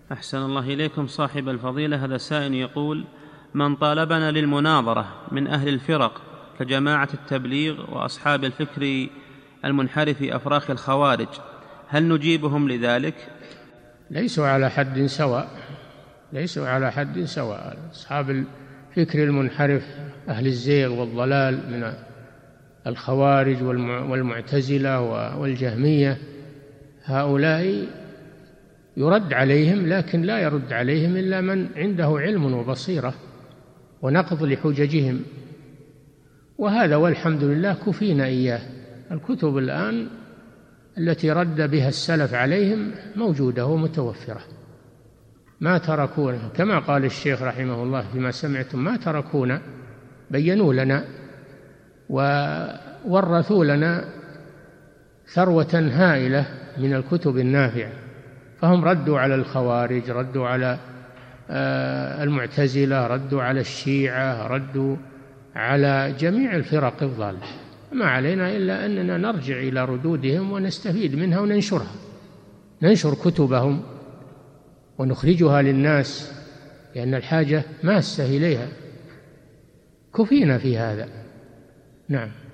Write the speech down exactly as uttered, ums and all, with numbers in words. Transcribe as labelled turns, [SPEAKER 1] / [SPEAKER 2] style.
[SPEAKER 1] أحسن الله إليكم صاحب الفضيلة. هذا سائل يقول: من طالبنا للمناظرة من أهل الفرق كجماعة التبليغ وأصحاب الفكر المنحرف أفراخ الخوارج، هل نجيبهم لذلك؟
[SPEAKER 2] ليسوا على حد سواء، ليسوا على حد سواء. أصحاب الفكر المنحرف أهل الزيغ والضلال من الخوارج والمعتزلة والجهمية، هؤلاء يرد عليهم، لكن لا يرد عليهم إلا من عنده علم وبصيرة ونقض لحججهم، وهذا والحمد لله كفينا إياه. الكتب الآن التي رد بها السلف عليهم موجودة ومتوفرة، ما تركونا كما قال الشيخ رحمه الله فيما سمعتم: ما تركونا، بينوا لنا وورثوا لنا ثروة هائلة من الكتب النافعة. فهم ردوا على الخوارج، ردوا على المعتزلة، ردوا على الشيعة، ردوا على جميع الفرق الضالة. ما علينا إلا أننا نرجع إلى ردودهم ونستفيد منها وننشرها، ننشر كتبهم ونخرجها للناس، لأن الحاجة ماسة إليها، كفينا في هذا. نعم.